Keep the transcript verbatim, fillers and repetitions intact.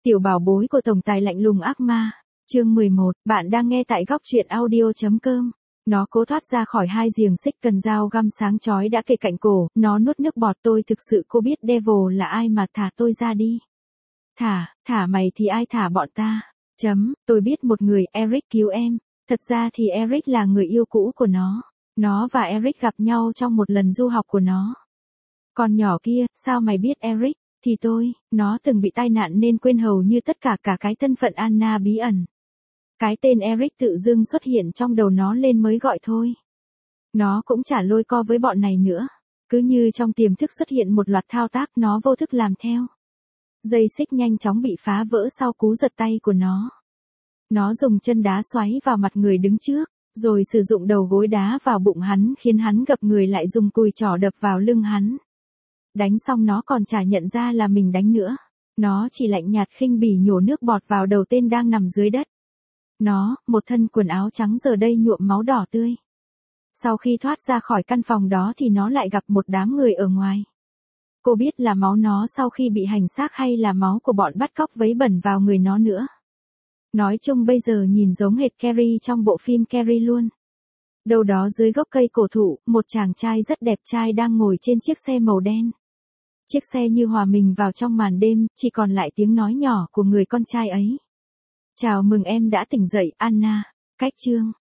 Tiểu bảo bối của tổng tài lạnh lùng ác ma. Chương mười một, bạn đang nghe tại góc truyện audio.com. Nó cố thoát ra khỏi hai giềng xích cần dao găm sáng chói đã kề cạnh cổ, nó nuốt nước bọt. Tôi thực sự cô biết Devil là ai mà, thả tôi ra đi. Thả, thả mày thì ai thả bọn ta? Chấm, tôi biết một người, Eric cứu em. Thật ra thì Eric là người yêu cũ của nó. Nó và Eric gặp nhau trong một lần du học của nó. Con nhỏ kia, sao mày biết Eric? Thì tôi, nó từng bị tai nạn nên quên hầu như tất cả cả cái thân phận Anna bí ẩn. Cái tên Eric tự dưng xuất hiện trong đầu nó lên mới gọi thôi. Nó cũng chả lôi co với bọn này nữa. Cứ như trong tiềm thức xuất hiện một loạt thao tác nó vô thức làm theo. Dây xích nhanh chóng bị phá vỡ sau cú giật tay của nó. Nó dùng chân đá xoáy vào mặt người đứng trước, rồi sử dụng đầu gối đá vào bụng hắn khiến hắn gập người lại dùng cùi trỏ đập vào lưng hắn. Đánh xong nó còn chả nhận ra là mình đánh nữa. Nó chỉ lạnh nhạt khinh bỉ nhổ nước bọt vào đầu tên đang nằm dưới đất. Nó, một thân quần áo trắng giờ đây nhuộm máu đỏ tươi. Sau khi thoát ra khỏi căn phòng đó thì nó lại gặp một đám người ở ngoài. Cô biết là máu nó sau khi bị hành xác hay là máu của bọn bắt cóc vấy bẩn vào người nó nữa. Nói chung bây giờ nhìn giống hệt Carrie trong bộ phim Carrie luôn. Đâu đó dưới gốc cây cổ thụ, một chàng trai rất đẹp trai đang ngồi trên chiếc xe màu đen. Chiếc xe như hòa mình vào trong màn đêm, chỉ còn lại tiếng nói nhỏ của người con trai ấy. Chào mừng em đã tỉnh dậy, Anna. Cách chương.